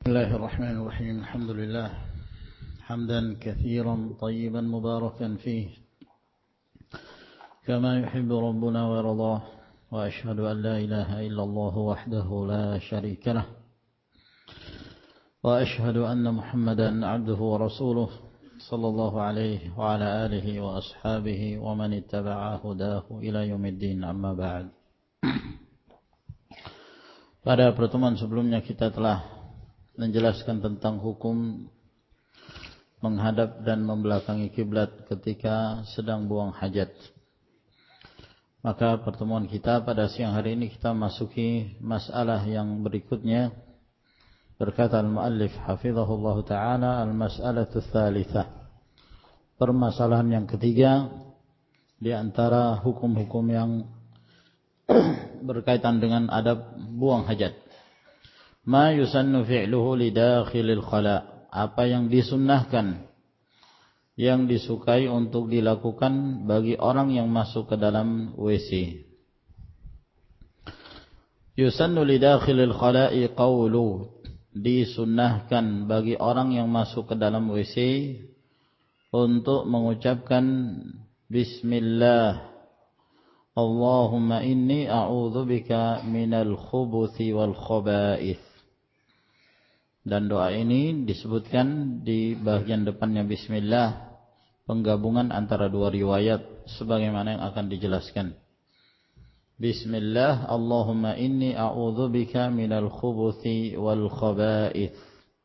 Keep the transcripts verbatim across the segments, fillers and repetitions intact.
بسم الله الرحمن الرحيم. الحمد لله حمدا كثيرا طيبا مباركا فيه كما يحب ربنا ويرضاه، وأشهد أن لا إله إلا الله وحده لا شريك له، وأشهد أن محمدا عبده ورسوله صلى الله عليه وعلى آله وأصحابه ومن اتبع هداه إلى يوم الدين. أما بعد. Pada pertemuan sebelumnya kita telah menjelaskan tentang hukum menghadap dan membelakangi kiblat ketika sedang buang hajat. Maka pertemuan kita pada siang hari ini kita masuki masalah yang berikutnya. Berkata al-muallif hafizahullah ta'ala, al-mas'alatu tsalitsah, permasalahan yang ketiga di antara hukum-hukum yang berkaitan dengan adab buang hajat. Ma yusannu fi'luhu li dakhilil khala, apa yang disunnahkan, yang disukai untuk dilakukan bagi orang yang masuk ke dalam W C. Yusannu li dakhilil khala'i qawlu, disunnahkan bagi orang yang masuk ke dalam W C untuk mengucapkan Bismillah, Allahumma inni a'udzubika minal khubuthi wal khaba'ith. Dan doa ini disebutkan di bagian depannya Bismillah, penggabungan antara dua riwayat sebagaimana yang akan dijelaskan. Bismillah, Allahumma inni a'udzubika minal khubuthi wal khaba'ith.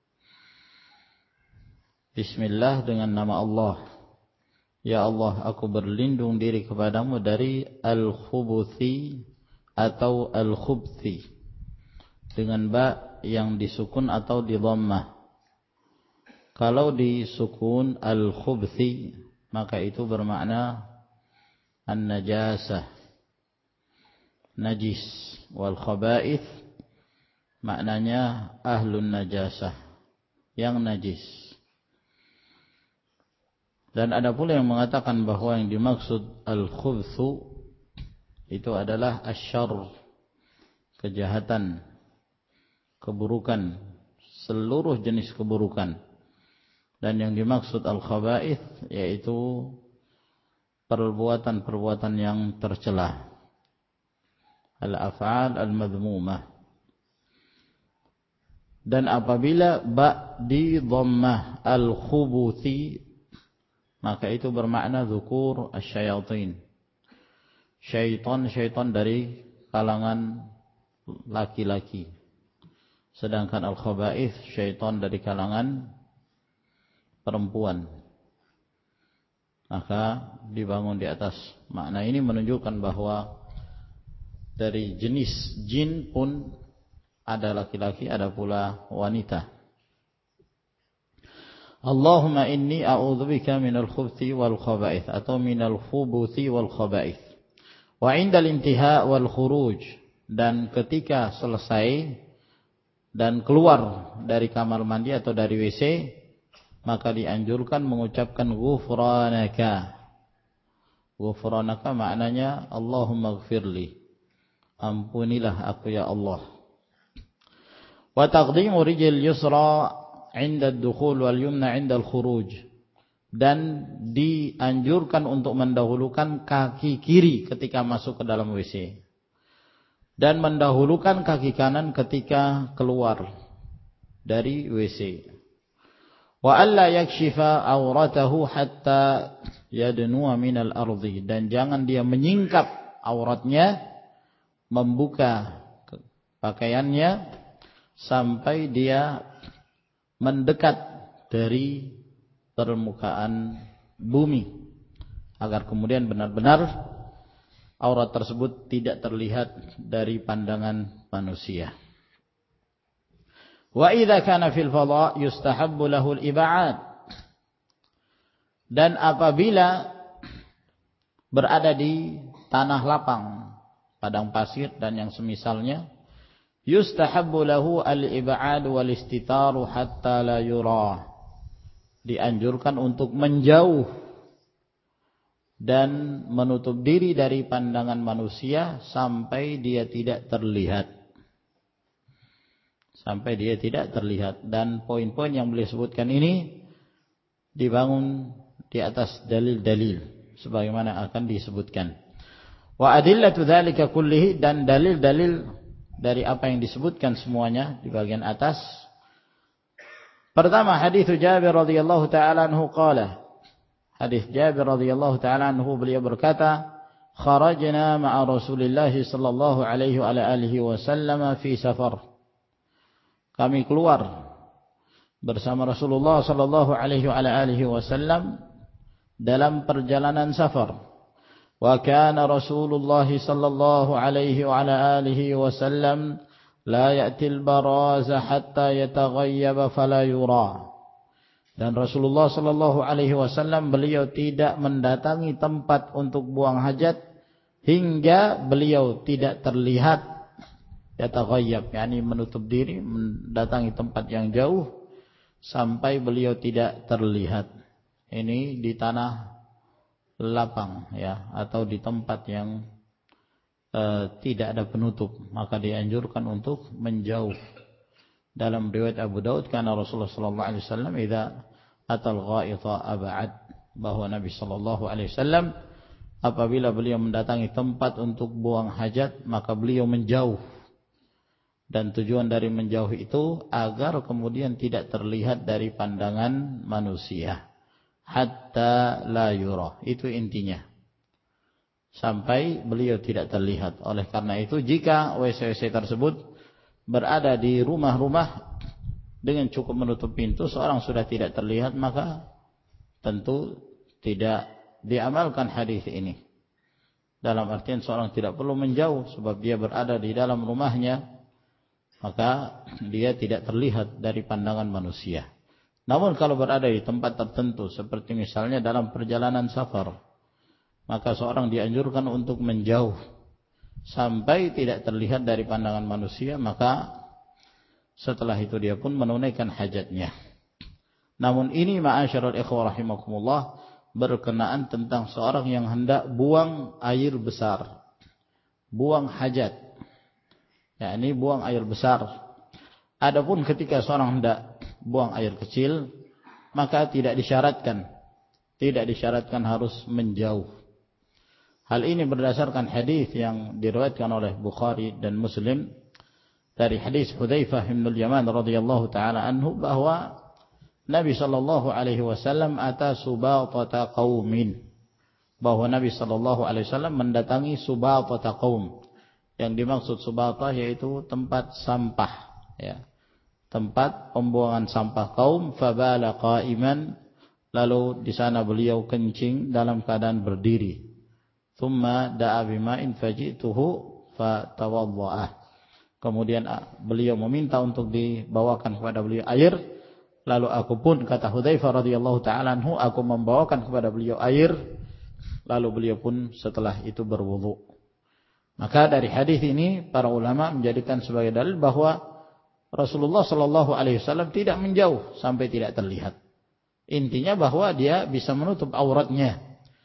Bismillah, dengan nama Allah. Ya Allah, aku berlindung diri kepadamu dari al-khubuthi atau al-khubthi, dengan ba yang disukun atau di dhammah. Kalau disukun al-khubthi, maka itu bermakna an-najasah, najis. Wal khaba'ith maknanya ahlun najasah, yang najis. Dan ada pula yang mengatakan bahwa yang dimaksud al-khubthu itu adalah asyarr, kejahatan, keburukan, seluruh jenis keburukan. Dan yang dimaksud al-khaba'ith yaitu perbuatan-perbuatan yang tercela, al-af'al al-madhmumah. Dan apabila ba di dhammah al-khubuthi, maka itu bermakna dzukur asyayatin, syaitan-syaitan dari kalangan laki-laki. Sedangkan al-khaba'ith syaitan dari kalangan perempuan. Maka dibangun di atas makna ini menunjukkan bahwa dari jenis jin pun ada laki-laki, ada pula wanita. Allahumma inni a'udzubika minal khubuthi wal khaba'ith atau minal khubuthi wal khaba'ith. Wa 'indal intiha wal khuruj, dan ketika selesai dan keluar dari kamar mandi atau dari W C, maka dianjurkan mengucapkan ghufranaka. Ghufranaka maknanya Allahumma ighfirli, ampunilah aku ya Allah. Wa taqdimu rijil yusra 'inda ad-dukhul wal yumna 'inda al-khuruj, dan dianjurkan untuk mendahulukan kaki kiri ketika masuk ke dalam W C dan mendahulukan kaki kanan ketika keluar dari W C. Wa alla yakshifa auratahu hatta yadnuwa minal ardi, dan jangan dia menyingkap auratnya, membuka pakaiannya sampai dia mendekat dari permukaan bumi, agar kemudian benar-benar aurat tersebut tidak terlihat dari pandangan manusia. Wa idza kana fil fadha yustahabbu lahu al-ib'ad, dan apabila berada di tanah lapang, padang pasir dan yang semisalnya, yustahabbu lahu al-ib'ad wal istitaru hatta la yura, dianjurkan untuk menjauh dan menutup diri dari pandangan manusia sampai dia tidak terlihat. sampai dia tidak terlihat. Dan poin-poin yang beliau sebutkan ini dibangun di atas dalil-dalil sebagaimana akan disebutkan. Wa adillatu dzalika kullihi, dan dalil-dalil dari apa yang disebutkan semuanya di bagian atas. Pertama, hadis Jabir radhiyallahu taala anhu qala. Hadis Jabir radhiyallahu taala anhu, beliau berkata, kharajna ma'a Rasulillah sallallahu alaihi wa alihi wasallam fi safar. Kami keluar bersama Rasulullah sallallahu alaihi wa alihi wasallam dalam perjalanan safar. Wa kana Rasulullah sallallahu alaihi wa alihi wasallam la ya'til baraza hatta yataghayyaba fala yura. Dan Rasulullah sallallahu alaihi wasallam beliau tidak mendatangi tempat untuk buang hajat hingga beliau tidak terlihat, yataghayyab, yakni menutup diri, mendatangi tempat yang jauh sampai beliau tidak terlihat. Ini di tanah lapang ya, atau di tempat yang uh, tidak ada penutup, maka dianjurkan untuk menjauh. Dalam riwayat Abu Daud, karena Rasulullah sallallahu alaihi wasallam idza atal ghaita ab'ad, bahwa Nabi sallallahu alaihi wasallam apabila beliau mendatangi tempat untuk buang hajat maka beliau menjauh. Dan tujuan dari menjauh itu agar kemudian tidak terlihat dari pandangan manusia. Hatta la yura, itu intinya, sampai beliau tidak terlihat. Oleh karena itu, jika W C W C tersebut berada di rumah-rumah dengan cukup menutup pintu, seorang sudah tidak terlihat, maka tentu tidak diamalkan hadis ini. Dalam artian seorang tidak perlu menjauh, sebab dia berada di dalam rumahnya, maka dia tidak terlihat dari pandangan manusia. Namun kalau berada di tempat tertentu, seperti misalnya dalam perjalanan safar, maka seorang dianjurkan untuk menjauh sampai tidak terlihat dari pandangan manusia, maka setelah itu dia pun menunaikan hajatnya. Namun ini ma'asyiral ikhwah rahimakumullah berkenaan tentang seorang yang hendak buang air besar, buang hajat, yakni buang air besar. Adapun ketika seorang hendak buang air kecil, maka tidak disyaratkan, tidak disyaratkan harus menjauh. Hal ini berdasarkan hadis yang diriwayatkan oleh Bukhari dan Muslim dari hadis Hudzaifah bin Al-Yaman radhiyallahu taala anhu, bahwa Nabi sallallahu alaihi wasallam ata subaqata qaumin, bahwa Nabi sallallahu alaihi wasallam mendatangi subaqata qaum. Yang dimaksud subaqah yaitu tempat sampah, ya, tempat pembuangan sampah kaum. Fabala qa'iman, lalu di sana beliau kencing dalam keadaan berdiri. Thumma da'a bima'in faji'tuhu fatawadda'a, kemudian beliau meminta untuk dibawakan kepada beliau air, lalu aku pun, kata Hudzaifah radhiyallahu ta'ala anhu, aku membawakan kepada beliau air, lalu beliau pun setelah itu berwudu. Maka dari hadis ini para ulama menjadikan sebagai dalil bahwa Rasulullah sallallahu alaihi wasallam tidak menjauh sampai tidak terlihat. Intinya bahwa dia bisa menutup auratnya.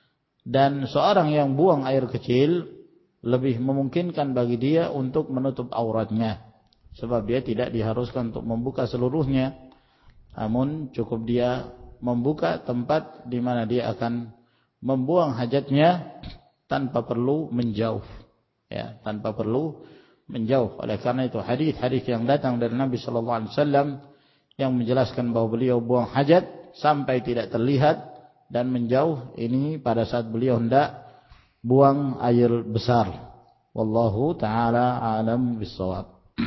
Dan seorang yang buang air kecil lebih memungkinkan bagi dia untuk menutup auratnya, sebab dia tidak diharuskan untuk membuka seluruhnya, namun cukup dia membuka tempat di mana dia akan membuang hajatnya tanpa perlu menjauh, ya, tanpa perlu menjauh. Oleh karena itu hadis-hadis yang datang dari Nabi sallallahu alaihi wasallam yang menjelaskan bahwa beliau buang hajat sampai tidak terlihat dan menjauh, ini pada saat beliau hendak buang air besar. Wallahu taala alam bissawab.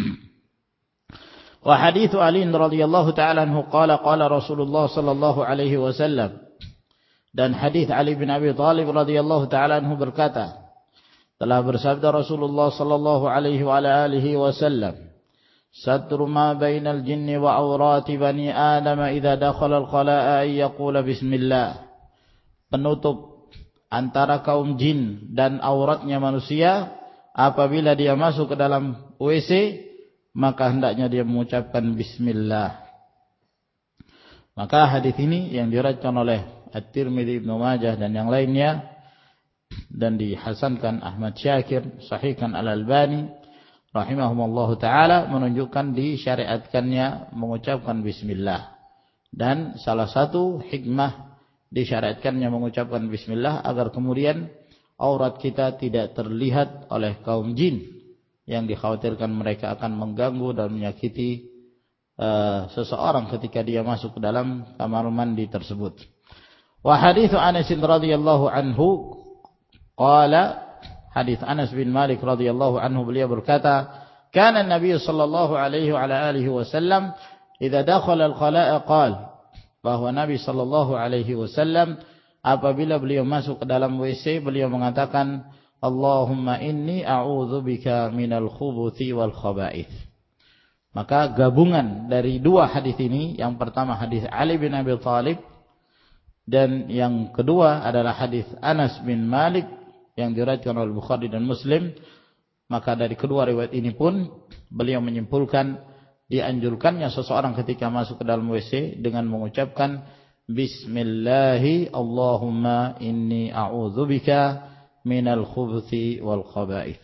Wa hadits Ali radhiyallahu taala anhu qala qala Rasulullah sallallahu alaihi wasallam, dan hadis Ali bin Abi Thalib radhiyallahu taala anhu berkata, telah bersabda Rasulullah sallallahu alaihi wa alihi wasallam, satru ma bainal jinni wa awrati bani Adam idza dakhala al-khala'a ay yaqula bismillah. Penutup antara kaum jin dan auratnya manusia apabila dia masuk ke dalam W C, maka hendaknya dia mengucapkan bismillah. Maka hadis ini yang diriwayatkan oleh At-Tirmidzi, Ibnu Majah dan yang lainnya, dan dihasankan Ahmad Syakir, sahihkan Al-Albani rahimahumullahu taala menunjukkan disyariatkannya mengucapkan bismillah. Dan salah satu hikmah disyariatkannya mengucapkan bismillah agar kemudian aurat kita tidak terlihat oleh kaum jin yang dikhawatirkan mereka akan mengganggu dan menyakiti uh, seseorang ketika dia masuk ke dalam kamar mandi tersebut. Wa hadits Anas radhiyallahu anhu qala, hadits Anas bin Malik radhiyallahu anhu, beliau berkata, kana Nabi sallallahu alaihi wa ala alihi wasallam idza dakhala al-khala'a qala, bahwa Nabi sallallahu alaihi wasallam apabila beliau masuk ke dalam W C beliau mengatakan, Allahumma inni a'udzubika minal khubuthi wal khaba'ith. Maka gabungan dari dua hadis ini, yang pertama hadis Ali bin Abi Thalib dan yang kedua adalah hadis Anas bin Malik yang diriwayatkan oleh Bukhari dan Muslim, maka dari kedua riwayat ini pun beliau menyimpulkan dianjurkannya seseorang ketika masuk ke dalam W C dengan mengucapkan Bismillahi Allahumma inni a'udzubika minal khubuthi wal khaba'ith.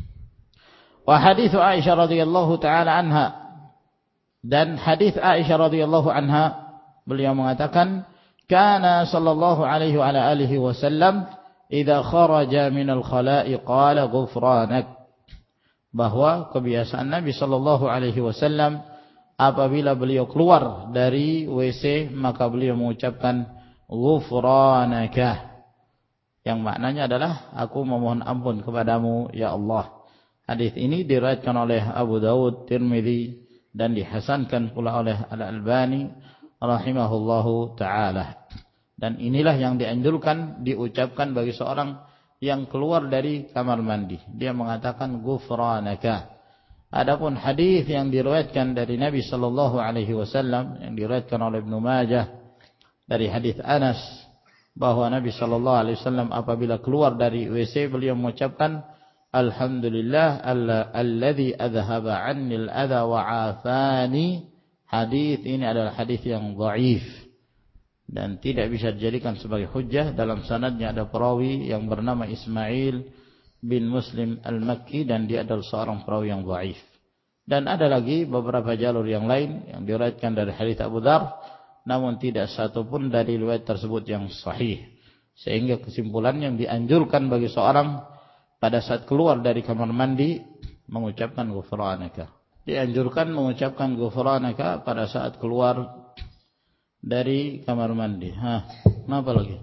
Wa hadits Aisyah radhiyallahu taala anha, dan hadits Aisyah radhiyallahu anha beliau mengatakan, kana sallallahu alaihi wa ala alihi wasallam idza kharaja minal khala'i qala ghufranak, bahwa kebiasaan Nabi sallallahu alaihi wasallam apabila beliau keluar dari W C maka beliau mengucapkan ghufranaka, yang maknanya adalah aku memohon ampun kepadamu ya Allah. Hadis ini diriwayatkan oleh Abu Dawud, Tirmidzi dan dihasankan pula oleh Al-Albani rahimahullahu taala. Dan inilah yang dianjurkan diucapkan bagi seorang yang keluar dari kamar mandi, dia mengatakan ghufranaka. Adapun hadis yang diriwayatkan dari Nabi sallallahu alaihi wasallam yang diriwayatkan oleh Ibnu Majah dari hadis Anas, bahwa Nabi sallallahu alaihi wasallam apabila keluar dari W C beliau mengucapkan alhamdulillah alladzi adhaba 'anni al-adha wa 'afani. Hadis ini adalah hadis yang dhaif dan tidak bisa dijadikan sebagai hujjah. Dalam sanadnya ada perawi yang bernama Ismail bin Muslim al-Makki dan dia adalah seorang perawi yang dhaif. Dan ada lagi beberapa jalur yang lain yang diriwayatkan dari hadis Abu Dzar, namun tidak satu pun dari riwayat tersebut yang sahih. Sehingga kesimpulan yang dianjurkan bagi seorang pada saat keluar dari kamar mandi mengucapkan ghufranaka. Dianjurkan mengucapkan ghufranaka pada saat keluar dari kamar mandi. Hah, apa lagi?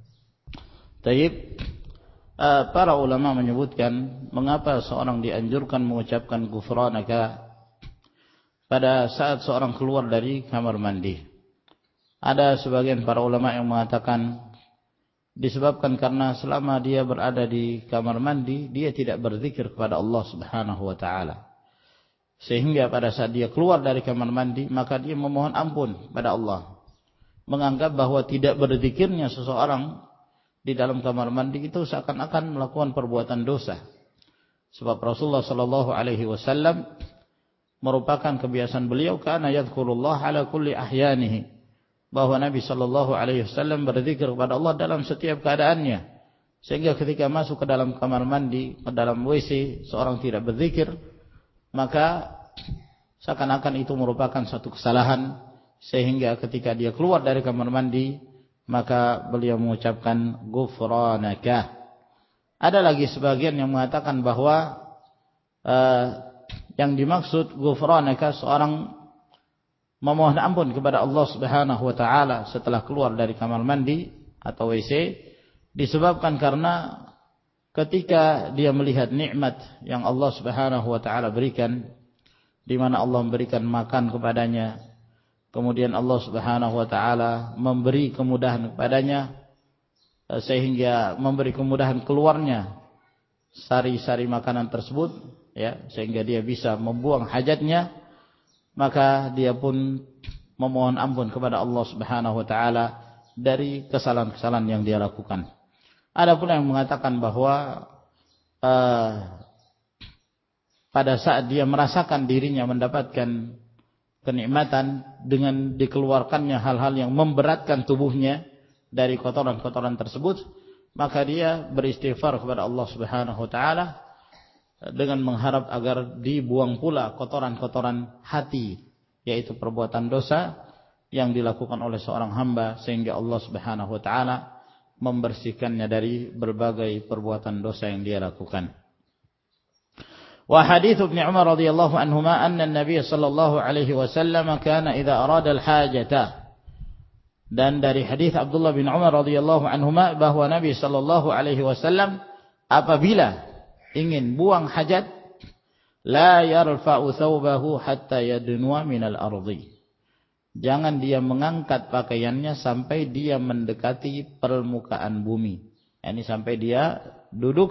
Taib. Uh, para ulama menyebutkan mengapa seorang dianjurkan mengucapkan ghufranaka pada saat seorang keluar dari kamar mandi. Ada sebagian para ulama yang mengatakan disebabkan karena selama dia berada di kamar mandi dia tidak berzikir kepada Allah Subhanahu wa taala. Sehingga pada saat dia keluar dari kamar mandi maka dia memohon ampun pada Allah. Menganggap bahwa tidak berzikirnya seseorang di dalam kamar mandi itu seakan-akan melakukan perbuatan dosa. Sebab Rasulullah sallallahu alaihi wasallam merupakan kebiasaan beliau kana yadhkurullah ala kulli ahyanihi, bahwa Nabi sallallahu alaihi wasallam berzikir kepada Allah dalam setiap keadaannya. Sehingga ketika masuk ke dalam kamar mandi, ke dalam W C seorang tidak berzikir, maka seakan-akan itu merupakan satu kesalahan, sehingga ketika dia keluar dari kamar mandi maka beliau mengucapkan ghufranaka. Ada lagi sebagian yang mengatakan bahwa uh, yang dimaksud ghufranaka seorang memohon ampun kepada Allah Subhanahu wa taala setelah keluar dari kamar mandi atau W C, disebabkan karena ketika dia melihat nikmat yang Allah Subhanahu wa taala berikan, di mana Allah memberikan makan kepadanya, kemudian Allah Subhanahu wa taala memberi kemudahan kepadanya sehingga memberi kemudahan keluarnya sari-sari makanan tersebut, ya, sehingga dia bisa membuang hajatnya, maka dia pun memohon ampun kepada Allah Subhanahu wa taala dari kesalahan-kesalahan yang dia lakukan. Ada pula yang mengatakan bahwa uh, pada saat dia merasakan dirinya mendapatkan kenikmatan dengan dikeluarkannya hal-hal yang memberatkan tubuhnya dari kotoran-kotoran tersebut, maka dia beristighfar kepada Allah Subhanahu wa taala dengan mengharap agar dibuang pula kotoran-kotoran hati, yaitu perbuatan dosa yang dilakukan oleh seorang hamba, sehingga Allah Subhanahu wa taala membersihkannya dari berbagai perbuatan dosa yang dia lakukan. Wa hadits Ibnu Umar radhiyallahu anhuma anna an-nabiy sallallahu alaihi wasallam kana idza arada al-hajata. Dan dari hadis Abdullah bin Umar radhiyallahu anhuma bahwa Nabi sallallahu alaihi wasallam apabila ingin buang hajat, la yarfa'u thawbahu hatta yadnuwa minal ardi. Jangan dia mengangkat pakaiannya sampai dia mendekati permukaan bumi. Ini sampai dia duduk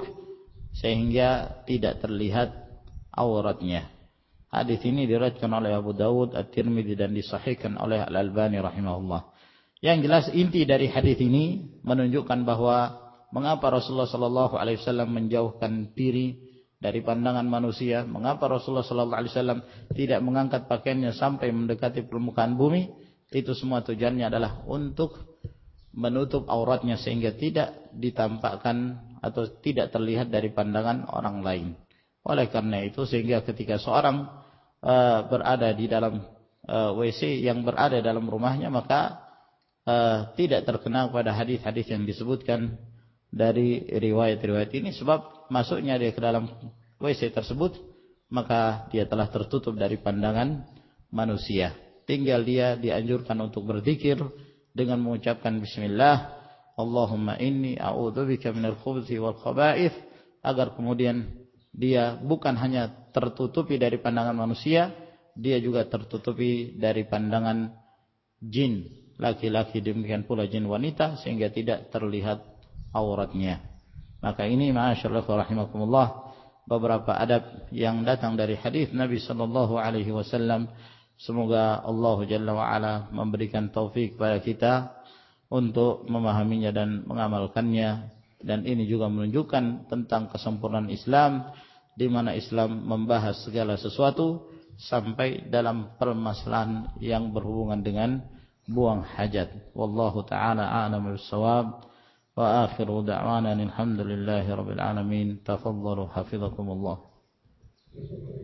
sehingga tidak terlihat auratnya. Hadis ini diriwayatkan oleh Abu Dawud, At-Tirmidzi dan disahihkan oleh Al-Albani rahimahullah. Yang jelas inti dari hadis ini menunjukkan bahwa mengapa Rasulullah sallallahu alaihi wasallam menjauhkan diri dari pandangan manusia, mengapa Rasulullah sallallahu alaihi wasallam tidak mengangkat pakaiannya sampai mendekati permukaan bumi, itu semua tujuannya adalah untuk menutup auratnya sehingga tidak ditampakkan atau tidak terlihat dari pandangan orang lain. Oleh karena itu sehingga ketika seorang uh, berada di dalam uh, W C yang berada dalam rumahnya, maka uh, tidak terkena pada hadis-hadis yang disebutkan dari riwayat-riwayat ini, sebab masuknya dia ke dalam W C tersebut maka dia telah tertutup dari pandangan manusia. Tinggal dia dianjurkan untuk berzikir dengan mengucapkan bismillah, Allahumma inni a'udzubika minal khubuthi wal khaba'ith, agar kemudian dia bukan hanya tertutupi dari pandangan manusia, dia juga tertutupi dari pandangan jin laki-laki, demikian pula jin wanita, sehingga tidak terlihat auratnya. Maka ini ma'asyarallah rahimakumullah beberapa adab yang datang dari hadis Nabi sallallahu alaihi wasallam. Semoga Allah Jalla wa Ala memberikan taufik kepada kita untuk memahaminya dan mengamalkannya. Dan ini juga menunjukkan tentang kesempurnaan Islam, di mana Islam membahas segala sesuatu sampai dalam permasalahan yang berhubungan dengan buang hajat. Wallahu taala a'lamu bis-shawab. Wa akhiru da'wana alhamdulillahi rabbil alamin. Tafadhalu hafizakumullah.